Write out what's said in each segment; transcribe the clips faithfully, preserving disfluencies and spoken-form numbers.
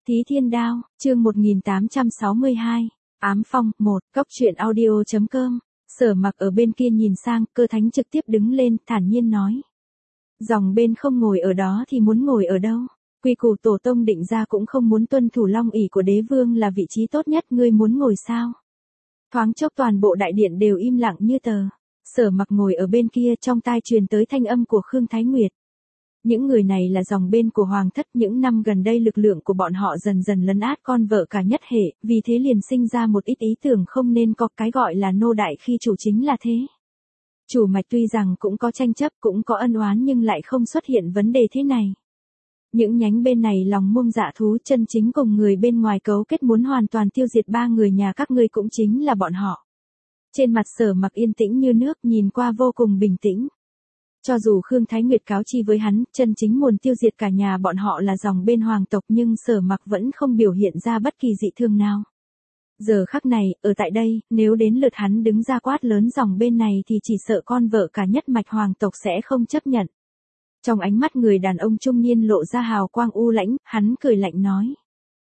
Tí Thiên Đao, chương một nghìn tám trăm sáu mươi hai, Ám Phong, một, Cóc truyện audio chấm com. Sở Mặc ở bên kia nhìn sang, Cơ Thánh trực tiếp đứng lên, thản nhiên nói. Dòng bên không ngồi ở đó thì muốn ngồi ở đâu? Quy củ tổ tông định ra cũng không muốn tuân thủ long ỷ của đế vương là vị trí tốt nhất, ngươi muốn ngồi sao? Thoáng chốc toàn bộ đại điện đều im lặng như tờ. Sở Mặc ngồi ở bên kia, trong tai truyền tới thanh âm của Khương Thái Nguyệt. Những người này là dòng bên của Hoàng thất, những năm gần đây lực lượng của bọn họ dần dần lấn át con vợ cả nhất hệ, vì thế liền sinh ra một ít ý tưởng không nên có cái gọi là nô đại khi chủ chính là thế. Chủ mạch tuy rằng cũng có tranh chấp, cũng có ân oán nhưng lại không xuất hiện vấn đề thế này. Những nhánh bên này lòng muông dạ thú chân chính cùng người bên ngoài cấu kết muốn hoàn toàn tiêu diệt ba người nhà các ngươi cũng chính là bọn họ. Trên mặt Sở Mặc yên tĩnh như nước, nhìn qua vô cùng bình tĩnh. Cho dù Khương Thái Nguyệt cáo chi với hắn, chân chính muốn tiêu diệt cả nhà bọn họ là dòng bên hoàng tộc, nhưng Sở Mặc vẫn không biểu hiện ra bất kỳ dị thương nào. Giờ khắc này, ở tại đây, nếu đến lượt hắn đứng ra quát lớn dòng bên này thì chỉ sợ con vợ cả nhất mạch hoàng tộc sẽ không chấp nhận. Trong ánh mắt người đàn ông trung niên lộ ra hào quang u lãnh, hắn cười lạnh nói.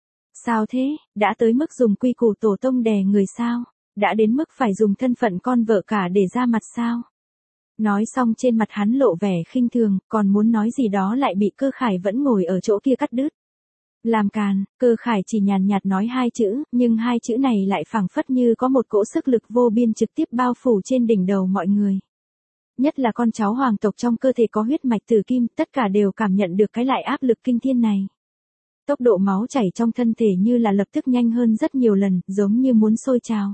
Sao thế, đã tới mức dùng quy củ tổ tông đè người sao? Đã đến mức phải dùng thân phận con vợ cả để ra mặt sao? Nói xong trên mặt hắn lộ vẻ khinh thường, còn muốn nói gì đó lại bị Cơ Khải vẫn ngồi ở chỗ kia cắt đứt. Làm càn, Cơ Khải chỉ nhàn nhạt nói hai chữ, nhưng hai chữ này lại phảng phất như có một cỗ sức lực vô biên trực tiếp bao phủ trên đỉnh đầu mọi người. Nhất là con cháu hoàng tộc trong cơ thể có huyết mạch tử kim, tất cả đều cảm nhận được cái lại áp lực kinh thiên này. Tốc độ máu chảy trong thân thể như là lập tức nhanh hơn rất nhiều lần, giống như muốn sôi trào.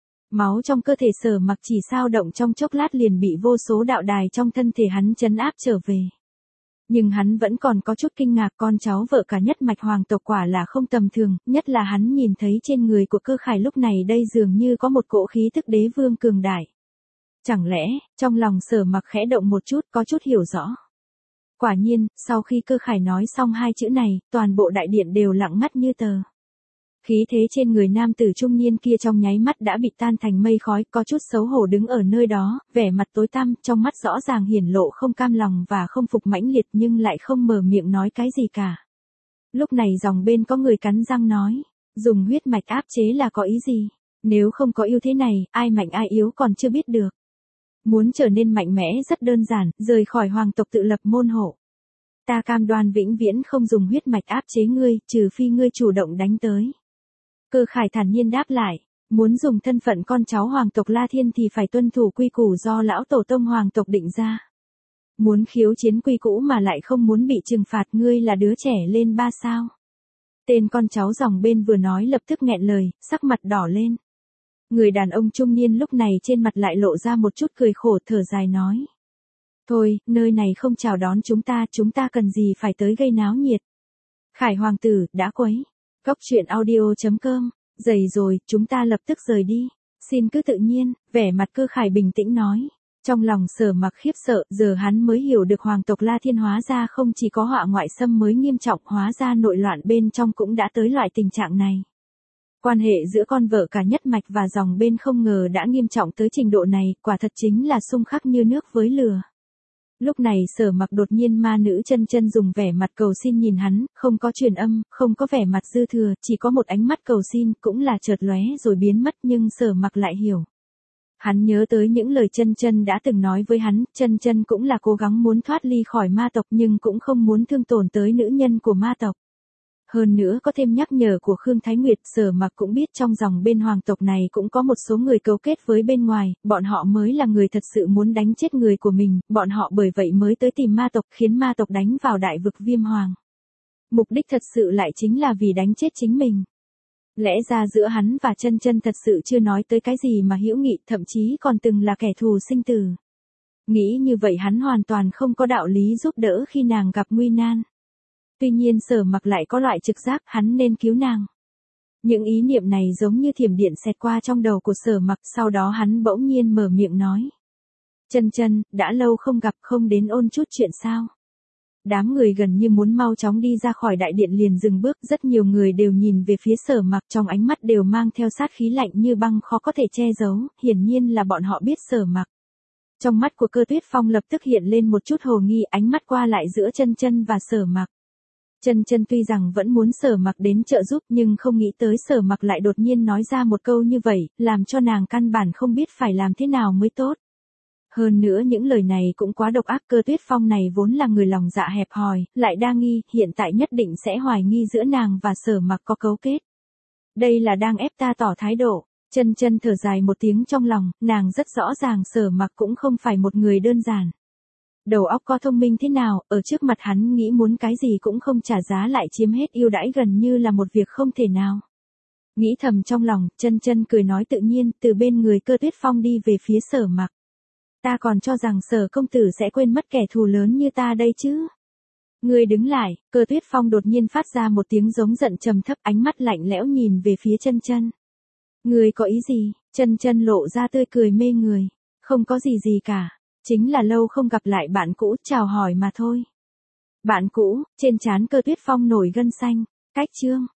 Máu trong cơ thể Sở Mặc chỉ dao động trong chốc lát liền bị vô số đạo đài trong thân thể hắn trấn áp trở về. Nhưng hắn vẫn còn có chút kinh ngạc, con cháu vợ cả nhất mạch hoàng tộc quả là không tầm thường, nhất là hắn nhìn thấy trên người của Cơ Khải lúc này đây dường như có một cỗ khí tức đế vương cường đại. Chẳng lẽ, trong lòng Sở Mặc khẽ động một chút, có chút hiểu rõ. Quả nhiên, sau khi Cơ Khải nói xong hai chữ này, toàn bộ đại điện đều lặng ngắt như tờ. Khí thế trên người nam tử trung niên kia trong nháy mắt đã bị tan thành mây khói, có chút xấu hổ đứng ở nơi đó, vẻ mặt tối tăm, trong mắt rõ ràng hiển lộ không cam lòng và không phục mãnh liệt nhưng lại không mở miệng nói cái gì cả. Lúc này dòng bên có người cắn răng nói, dùng huyết mạch áp chế là có ý gì? Nếu không có ưu thế này, ai mạnh ai yếu còn chưa biết được. Muốn trở nên mạnh mẽ rất đơn giản, rời khỏi hoàng tộc tự lập môn hộ. Ta cam đoan vĩnh viễn không dùng huyết mạch áp chế ngươi, trừ phi ngươi chủ động đánh tới. Cơ Khải thản nhiên đáp lại, muốn dùng thân phận con cháu hoàng tộc La Thiên thì phải tuân thủ quy củ do lão tổ tông hoàng tộc định ra. Muốn khiếu chiến quy cũ mà lại không muốn bị trừng phạt, ngươi là đứa trẻ lên ba sao. Tên con cháu dòng bên vừa nói lập tức nghẹn lời, sắc mặt đỏ lên. Người đàn ông trung niên lúc này trên mặt lại lộ ra một chút cười khổ, thở dài nói. Thôi, nơi này không chào đón chúng ta, chúng ta cần gì phải tới gây náo nhiệt. Khải hoàng tử, đã quấy. Cóc truyện audio chấm com, dày rồi, chúng ta lập tức rời đi. Xin cứ tự nhiên, vẻ mặt Cơ Khải bình tĩnh nói. Trong lòng Sở Mặc khiếp sợ, giờ hắn mới hiểu được hoàng tộc La Thiên hóa ra không chỉ có họa ngoại xâm mới nghiêm trọng, hóa ra nội loạn bên trong cũng đã tới loại tình trạng này. Quan hệ giữa con vợ cả nhất mạch và dòng bên không ngờ đã nghiêm trọng tới trình độ này, quả thật chính là xung khắc như nước với lửa. Lúc này Sở Mặc đột nhiên ma nữ chân chân dùng vẻ mặt cầu xin nhìn hắn, không có truyền âm, không có vẻ mặt dư thừa, chỉ có một ánh mắt cầu xin, cũng là chợt lóe rồi biến mất, nhưng Sở Mặc lại hiểu. Hắn nhớ tới những lời chân chân đã từng nói với hắn, chân chân cũng là cố gắng muốn thoát ly khỏi ma tộc nhưng cũng không muốn thương tổn tới nữ nhân của ma tộc. Hơn nữa có thêm nhắc nhở của Khương Thái Nguyệt, Sở Mặc cũng biết trong dòng bên hoàng tộc này cũng có một số người cấu kết với bên ngoài, bọn họ mới là người thật sự muốn đánh chết người của mình, bọn họ bởi vậy mới tới tìm ma tộc, khiến ma tộc đánh vào đại vực Viêm Hoàng. Mục đích thật sự lại chính là vì đánh chết chính mình. Lẽ ra giữa hắn và chân chân thật sự chưa nói tới cái gì mà hữu nghị, thậm chí còn từng là kẻ thù sinh tử. Nghĩ như vậy hắn hoàn toàn không có đạo lý giúp đỡ khi nàng gặp nguy nan. Tuy nhiên Sở Mặc lại có loại trực giác hắn nên cứu nàng. Những ý niệm này giống như thiểm điện xẹt qua trong đầu của Sở Mặc, sau đó hắn bỗng nhiên mở miệng nói. Chân chân, đã lâu không gặp, không đến ôn chút chuyện sao? Đám người gần như muốn mau chóng đi ra khỏi đại điện liền dừng bước, rất nhiều người đều nhìn về phía Sở Mặc, trong ánh mắt đều mang theo sát khí lạnh như băng khó có thể che giấu, hiển nhiên là bọn họ biết Sở Mặc. Trong mắt của Cơ Tuyết Phong lập tức hiện lên một chút hồ nghi, ánh mắt qua lại giữa chân chân và Sở Mặc. Chân Chân tuy rằng vẫn muốn Sở Mặc đến trợ giúp nhưng không nghĩ tới Sở Mặc lại đột nhiên nói ra một câu như vậy, làm cho nàng căn bản không biết phải làm thế nào mới tốt. Hơn nữa những lời này cũng quá độc ác, Cơ Tuyết Phong này vốn là người lòng dạ hẹp hòi, lại đa nghi, hiện tại nhất định sẽ hoài nghi giữa nàng và Sở Mặc có cấu kết. Đây là đang ép ta tỏ thái độ. Chân Chân thở dài một tiếng trong lòng, nàng rất rõ ràng Sở Mặc cũng không phải một người đơn giản. Đầu óc có thông minh thế nào, ở trước mặt hắn nghĩ muốn cái gì cũng không trả giá lại chiếm hết ưu đãi gần như là một việc không thể nào. Nghĩ thầm trong lòng, Chân Chân cười nói tự nhiên, từ bên người Cơ Tuyết Phong đi về phía Sở Mặc. Ta còn cho rằng Sở công tử sẽ quên mất kẻ thù lớn như ta đây chứ. Ngươi đứng lại, Cơ Tuyết Phong đột nhiên phát ra một tiếng giống giận trầm thấp, ánh mắt lạnh lẽo nhìn về phía Chân Chân. Ngươi có ý gì? Chân Chân lộ ra tươi cười mê người. Không có gì gì cả. Chính là lâu không gặp lại bạn cũ, chào hỏi mà thôi. Bạn cũ, trên trán Cơ Tuyết Phong nổi gân xanh. Cách chương.